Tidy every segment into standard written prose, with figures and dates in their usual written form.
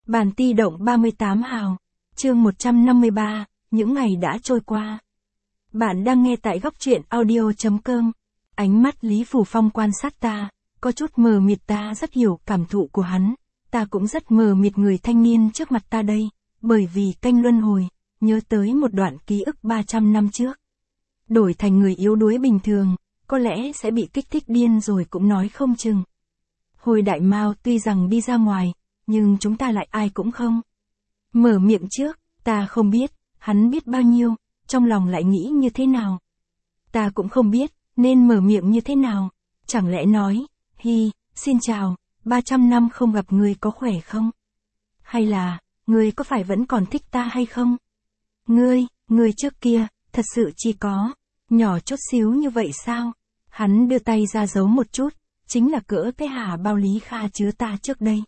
Bản ti động 38 hào, chương 153, những ngày đã trôi qua. Bạn đang nghe tại góc truyện audio.com. Ánh mắt Lý Phủ Phong quan sát ta, có chút mờ mịt, ta rất hiểu cảm thụ của hắn. Ta cũng rất mờ mịt người thanh niên trước mặt ta đây, bởi vì canh luân hồi, nhớ tới một đoạn ký ức 300 năm trước. Đổi thành người yếu đuối bình thường, có lẽ sẽ bị kích thích điên rồi cũng nói không chừng. Hồi Đại Mao tuy rằng đi ra ngoài, nhưng chúng ta lại ai cũng không mở miệng trước, ta không biết, hắn biết bao nhiêu, trong lòng lại nghĩ như thế nào. Ta cũng không biết, nên mở miệng như thế nào, chẳng lẽ nói, xin chào, 300 năm không gặp ngươi có khỏe không? Hay là, ngươi có phải vẫn còn thích ta hay không? Ngươi trước kia, thật sự chỉ có, nhỏ chút xíu như vậy sao? Hắn đưa tay ra giấu một chút, chính là cỡ cái hả bao Lý Kha chứa ta trước đây.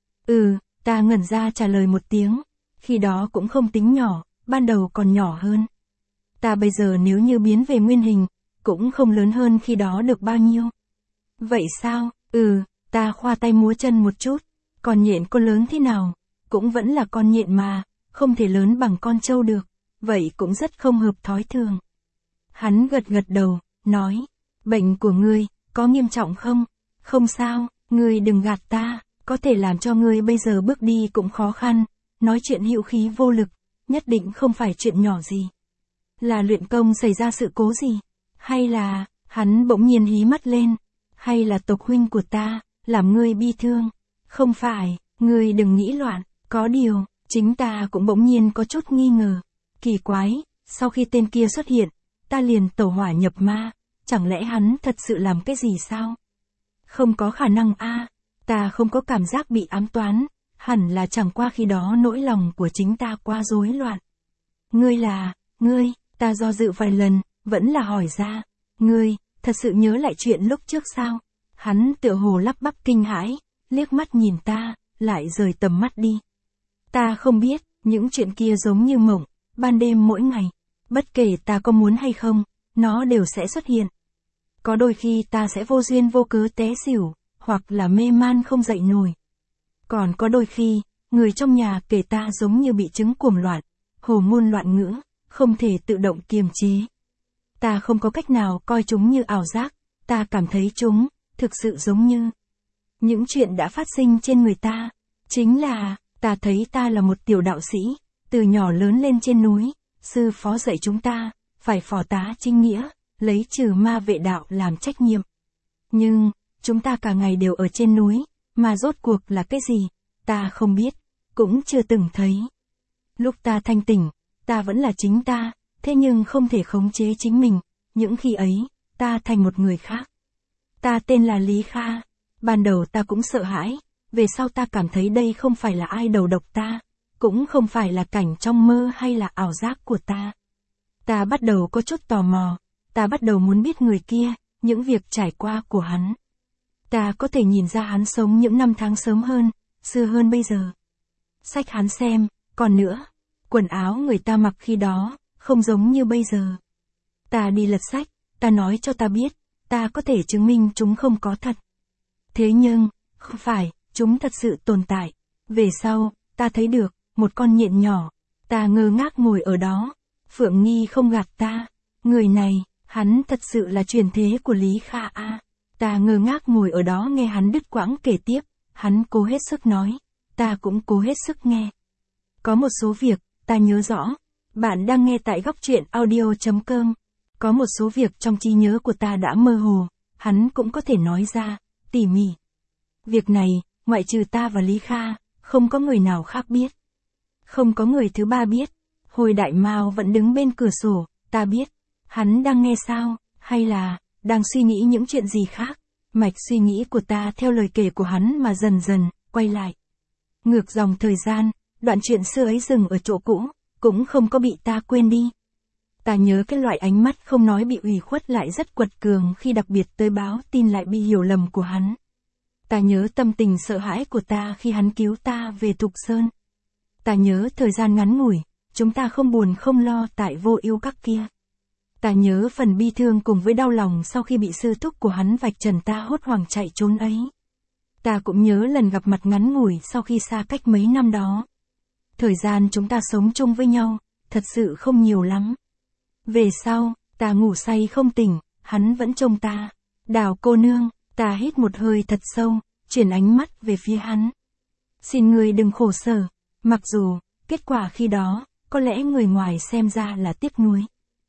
Ta ngẩn ra trả lời một tiếng, khi đó cũng không tính nhỏ, ban đầu còn nhỏ hơn. Ta bây giờ nếu như biến về nguyên hình, cũng không lớn hơn khi đó được bao nhiêu. Vậy sao? Ta khoa tay múa chân một chút, con nhện có lớn thế nào, cũng vẫn là con nhện mà, không thể lớn bằng con trâu được, vậy cũng rất không hợp thói thường. Hắn gật gật đầu, nói, bệnh của ngươi, có nghiêm trọng không? Không sao, ngươi đừng gạt ta, có thể làm cho ngươi bây giờ bước đi cũng khó khăn, nói chuyện hữu khí vô lực, nhất định không phải chuyện nhỏ gì. Là luyện công xảy ra sự cố gì? Hay là, hắn bỗng nhiên hí mắt lên, hay là tộc huynh của ta, làm ngươi bi thương? Không phải, ngươi đừng nghĩ loạn, có điều, chính ta cũng bỗng nhiên có chút nghi ngờ. Kỳ quái, sau khi tên kia xuất hiện, ta liền tẩu hỏa nhập ma, chẳng lẽ hắn thật sự làm cái gì sao? Không có khả năng a, ta không có cảm giác bị ám toán, hẳn là chẳng qua khi đó nỗi lòng của chính ta quá rối loạn. Ngươi, ta do dự vài lần, vẫn là hỏi ra, ngươi, thật sự nhớ lại chuyện lúc trước sao? Hắn tựa hồ lắp bắp kinh hãi, liếc mắt nhìn ta, lại rời tầm mắt đi. Ta không biết, những chuyện kia giống như mộng, ban đêm mỗi ngày, bất kể ta có muốn hay không, nó đều sẽ xuất hiện. Có đôi khi ta sẽ vô duyên vô cớ té xỉu, hoặc là mê man không dậy nổi. Còn có đôi khi, người trong nhà kể ta giống như bị chứng cuồng loạn, hồ ngôn loạn ngữ, không thể tự động kiềm chế. Ta không có cách nào coi chúng như ảo giác, ta cảm thấy chúng, thực sự giống như những chuyện đã phát sinh trên người ta. Chính là, ta thấy ta là một tiểu đạo sĩ, từ nhỏ lớn lên trên núi, sư phó dạy chúng ta, phải phò tá chính nghĩa, lấy trừ ma vệ đạo làm trách nhiệm. Nhưng, chúng ta cả ngày đều ở trên núi, mà rốt cuộc là cái gì, ta không biết, cũng chưa từng thấy. Lúc ta thanh tỉnh, ta vẫn là chính ta, thế nhưng không thể khống chế chính mình, những khi ấy, ta thành một người khác. Ta tên là Lý Kha, ban đầu ta cũng sợ hãi, về sau ta cảm thấy đây không phải là ai đầu độc ta, cũng không phải là cảnh trong mơ hay là ảo giác của ta. Ta bắt đầu có chút tò mò, ta bắt đầu muốn biết người kia, những việc trải qua của hắn. Ta có thể nhìn ra hắn sống những năm tháng sớm hơn, xưa hơn bây giờ. Sách hắn xem, còn nữa, quần áo người ta mặc khi đó, không giống như bây giờ. Ta đi lật sách, ta nói cho ta biết, ta có thể chứng minh chúng không có thật. Thế nhưng, không phải, chúng thật sự tồn tại. Về sau, ta thấy được, một con nhện nhỏ, ta ngơ ngác ngồi ở đó. Phượng Nghi không gạt ta, người này, hắn thật sự là truyền thế của Lý Kha a. Ta ngơ ngác ngồi ở đó nghe hắn đứt quãng kể tiếp, hắn cố hết sức nói, ta cũng cố hết sức nghe. Có một số việc, ta nhớ rõ, bạn đang nghe tại góc truyện audio.com. Có một số việc trong trí nhớ của ta đã mơ hồ, hắn cũng có thể nói ra, tỉ mỉ. Việc này, ngoại trừ ta và Lý Kha, không có người nào khác biết. Không có người thứ ba biết. Hồi Đại Mao vẫn đứng bên cửa sổ, ta biết. Hắn đang nghe sao, hay là, đang suy nghĩ những chuyện gì khác. Mạch suy nghĩ của ta theo lời kể của hắn mà dần dần, quay lại. Ngược dòng thời gian, đoạn chuyện xưa ấy dừng ở chỗ cũ, cũng không có bị ta quên đi. Ta nhớ cái loại ánh mắt không nói bị ủy khuất lại rất quật cường khi đặc biệt tới báo tin lại bị hiểu lầm của hắn. Ta nhớ tâm tình sợ hãi của ta khi hắn cứu ta về Thục Sơn. Ta nhớ thời gian ngắn ngủi, chúng ta không buồn không lo tại Vô Ưu Các kia. Ta nhớ phần bi thương cùng với đau lòng sau khi bị sư thúc của hắn vạch trần ta hốt hoảng chạy trốn ấy. Ta cũng nhớ lần gặp mặt ngắn ngủi sau khi xa cách mấy năm đó. Thời gian chúng ta sống chung với nhau, thật sự không nhiều lắm. Về sau, ta ngủ say không tỉnh, hắn vẫn trông ta. Đào cô nương, ta hít một hơi thật sâu, chuyển ánh mắt về phía hắn. Xin ngươi đừng khổ sở, mặc dù, kết quả khi đó, có lẽ người ngoài xem ra là tiếc nuối.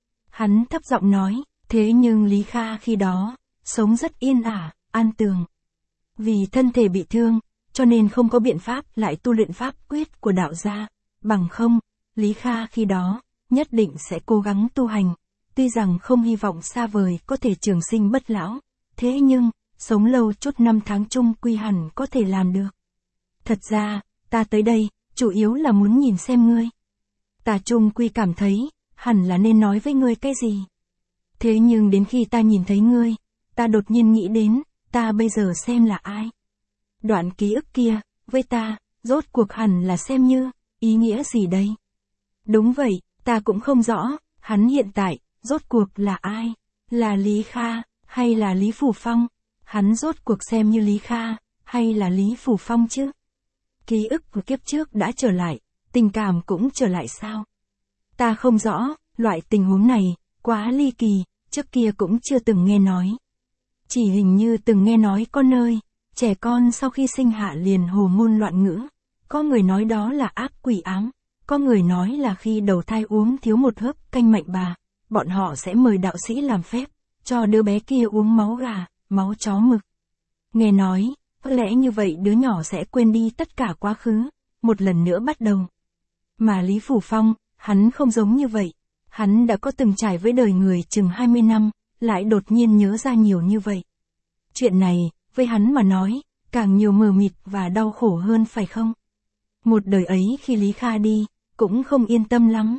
Hắn thấp giọng nói, thế nhưng Lý Kha khi đó, sống rất yên ả, an tường. Vì thân thể bị thương, cho nên không có biện pháp lại tu luyện pháp quyết của đạo gia. Bằng không, Lý Kha khi đó, nhất định sẽ cố gắng tu hành. Tuy rằng không hy vọng xa vời có thể trường sinh bất lão, thế nhưng, sống lâu chút năm tháng chung quy hẳn có thể làm được. Thật ra, ta tới đây, chủ yếu là muốn nhìn xem ngươi. Ta chung quy cảm thấy, hẳn là nên nói với ngươi cái gì. Thế nhưng đến khi ta nhìn thấy ngươi, ta đột nhiên nghĩ đến, ta bây giờ xem là ai. Đoạn ký ức kia, với ta, rốt cuộc hẳn là xem như, ý nghĩa gì đây? Đúng vậy, ta cũng không rõ, hắn hiện tại, rốt cuộc là ai? Là Lý Kha, hay là Lý Phủ Phong? Hắn rốt cuộc xem như Lý Kha, hay là Lý Phủ Phong chứ? Ký ức của kiếp trước đã trở lại, tình cảm cũng trở lại sao? Ta không rõ, loại tình huống này, quá ly kỳ, trước kia cũng chưa từng nghe nói. Chỉ hình như từng nghe nói có nơi, trẻ con sau khi sinh hạ liền hồ ngôn loạn ngữ. Có người nói đó là ác quỷ ám, có người nói là khi đầu thai uống thiếu một hớp canh mạnh bà, bọn họ sẽ mời đạo sĩ làm phép, cho đứa bé kia uống máu gà, máu chó mực. Nghe nói, có lẽ như vậy đứa nhỏ sẽ quên đi tất cả quá khứ, một lần nữa bắt đầu. Mà Lý Phủ Phong, hắn không giống như vậy, hắn đã có từng trải với đời người chừng 20 năm, lại đột nhiên nhớ ra nhiều như vậy. Chuyện này, với hắn mà nói, càng nhiều mờ mịt và đau khổ hơn phải không? Một đời ấy khi Lý Kha đi, cũng không yên tâm lắm.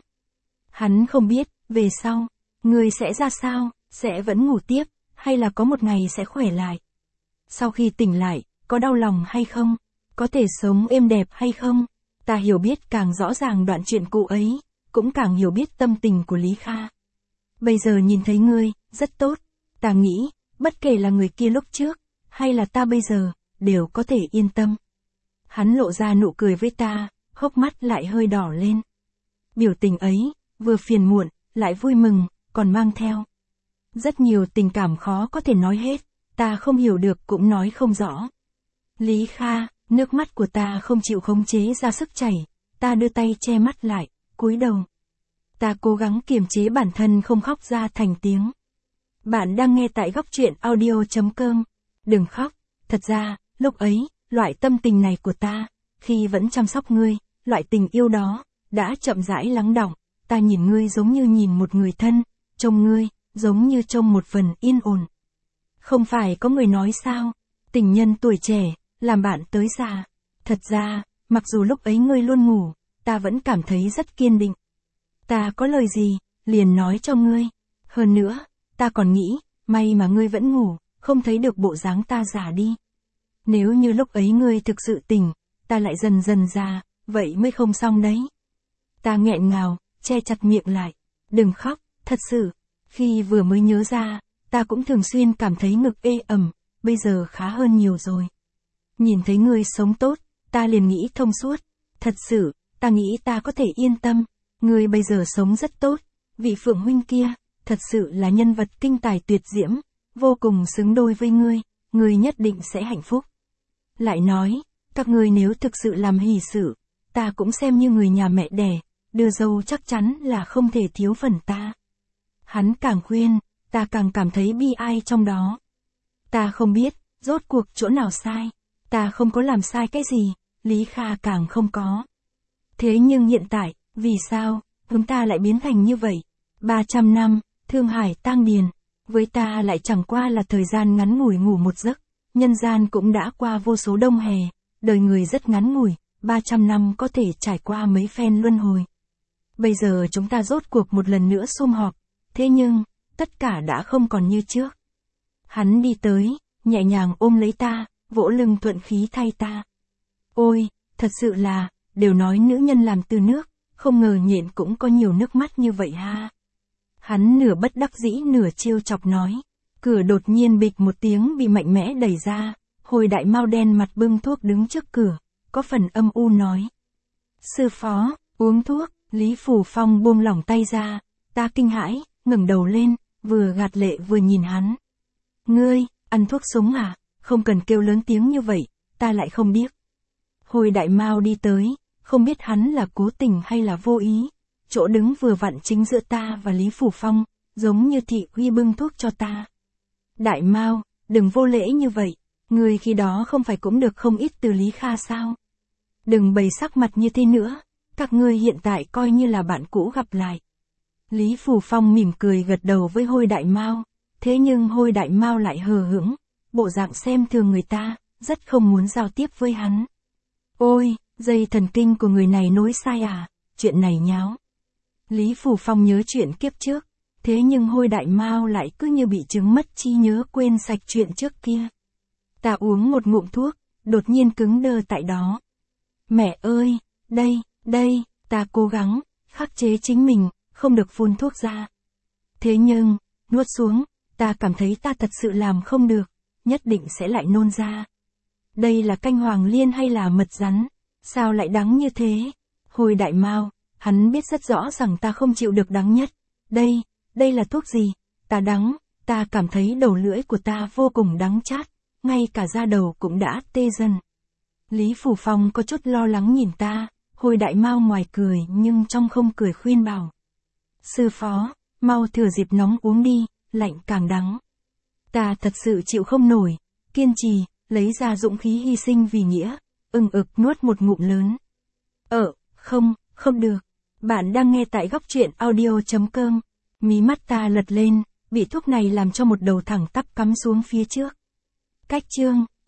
Hắn không biết, về sau, người sẽ ra sao, sẽ vẫn ngủ tiếp, hay là có một ngày sẽ khỏe lại. Sau khi tỉnh lại, có đau lòng hay không? Có thể sống êm đẹp hay không? Ta hiểu biết càng rõ ràng đoạn chuyện cũ ấy, cũng càng hiểu biết tâm tình của Lý Kha. Bây giờ nhìn thấy ngươi, rất tốt. Ta nghĩ, bất kể là người kia lúc trước, hay là ta bây giờ, đều có thể yên tâm. Hắn lộ ra nụ cười với ta, hốc mắt lại hơi đỏ lên. Biểu tình ấy, vừa phiền muộn, lại vui mừng, còn mang theo rất nhiều tình cảm khó có thể nói hết, ta không hiểu được cũng nói không rõ. Lý Kha, nước mắt của ta không chịu khống chế ra sức chảy, ta đưa tay che mắt lại, cúi đầu. Ta cố gắng kiềm chế bản thân không khóc ra thành tiếng. Bạn đang nghe tại góc truyện audio.com. Đừng khóc, thật ra, lúc ấy, loại tâm tình này của ta, khi vẫn chăm sóc ngươi, loại tình yêu đó, đã chậm rãi lắng đọng. Ta nhìn ngươi giống như nhìn một người thân, trông ngươi, giống như trông một phần yên ổn. Không phải có người nói sao, tình nhân tuổi trẻ, làm bạn tới già. Thật ra, mặc dù lúc ấy ngươi luôn ngủ, ta vẫn cảm thấy rất kiên định. Ta có lời gì, liền nói cho ngươi. Hơn nữa, ta còn nghĩ, may mà ngươi vẫn ngủ, không thấy được bộ dáng ta già đi. Nếu như lúc ấy ngươi thực sự tỉnh, ta lại dần dần già, vậy mới không xong đấy. Ta nghẹn ngào, che chặt miệng lại. Đừng khóc, thật sự. Khi vừa mới nhớ ra, ta cũng thường xuyên cảm thấy ngực ê ẩm, bây giờ khá hơn nhiều rồi. Nhìn thấy ngươi sống tốt, ta liền nghĩ thông suốt. Thật sự, ta nghĩ ta có thể yên tâm. Ngươi bây giờ sống rất tốt. Vị Phượng huynh kia, thật sự là nhân vật kinh tài tuyệt diễm, vô cùng xứng đôi với ngươi nhất định sẽ hạnh phúc. Lại nói, các ngươi nếu thực sự làm hỷ sự, ta cũng xem như người nhà mẹ đẻ, đưa dâu chắc chắn là không thể thiếu phần ta. Hắn càng khuyên, ta càng cảm thấy bi ai trong đó. Ta không biết, rốt cuộc chỗ nào sai, ta không có làm sai cái gì, Lý Kha càng không có. Thế nhưng hiện tại, vì sao, chúng ta lại biến thành như vậy? 300 năm, Thương Hải tang điền, với ta lại chẳng qua là thời gian ngắn ngủi ngủ một giấc, nhân gian cũng đã qua vô số đông hè, đời người rất ngắn ngủi, 300 năm có thể trải qua mấy phen luân hồi. Bây giờ chúng ta rốt cuộc một lần nữa sum họp, thế nhưng, tất cả đã không còn như trước. Hắn đi tới, nhẹ nhàng ôm lấy ta, vỗ lưng thuận khí thay ta. Ôi, thật sự là, đều nói nữ nhân làm từ nước, không ngờ nhện cũng có nhiều nước mắt như vậy ha. Hắn nửa bất đắc dĩ nửa trêu chọc nói. Cửa đột nhiên bịch một tiếng bị mạnh mẽ đẩy ra, Hồi Đại Mao đen mặt bưng thuốc đứng trước cửa, có phần âm u nói. Sư phó, uống thuốc, Lý Phủ Phong buông lỏng tay ra, ta kinh hãi, ngẩng đầu lên, vừa gạt lệ vừa nhìn hắn. Ngươi, ăn thuốc súng à, không cần kêu lớn tiếng như vậy, ta lại không biết. Hồi Đại Mao đi tới, không biết hắn là cố tình hay là vô ý, chỗ đứng vừa vặn chính giữa ta và Lý Phủ Phong, giống như thị uy bưng thuốc cho ta. Đại Mao, đừng vô lễ như vậy, ngươi khi đó không phải cũng được không ít từ Lý Kha sao? Đừng bày sắc mặt như thế nữa, các ngươi hiện tại coi như là bạn cũ gặp lại. Lý Phủ Phong mỉm cười gật đầu với Hồi Đại Mao, thế nhưng Hồi Đại Mao lại hờ hững, bộ dạng xem thường người ta, rất không muốn giao tiếp với hắn. Ôi, dây thần kinh của người này nối sai à, chuyện này nháo. Lý Phủ Phong nhớ chuyện kiếp trước, thế nhưng Hồi Đại Mao lại cứ như bị chứng mất trí nhớ quên sạch chuyện trước kia. Ta uống một ngụm thuốc, đột nhiên cứng đơ tại đó. Mẹ ơi, đây, ta cố gắng, khắc chế chính mình, không được phun thuốc ra. Thế nhưng, nuốt xuống, ta cảm thấy ta thật sự làm không được, nhất định sẽ lại nôn ra. Đây là canh hoàng liên hay là mật rắn? Sao lại đắng như thế? Hồi Đại Mao, hắn biết rất rõ rằng ta không chịu được đắng nhất. Đây là thuốc gì? Ta đắng, ta cảm thấy đầu lưỡi của ta vô cùng đắng chát, ngay cả da đầu cũng đã tê dần. Lý Phủ Phong có chút lo lắng nhìn ta, Hồi Đại Mao ngoài cười nhưng trong không cười khuyên bảo. Sư phó, mau thừa dịp nóng uống đi, lạnh càng đắng. Ta thật sự chịu không nổi, kiên trì, lấy ra dũng khí hy sinh vì nghĩa, nuốt một ngụm lớn. Không được. Bạn đang nghe tại góc truyện audio.com. Mí mắt ta lật lên, bị thuốc này làm cho một đầu thẳng tắp cắm xuống phía trước. Cách chương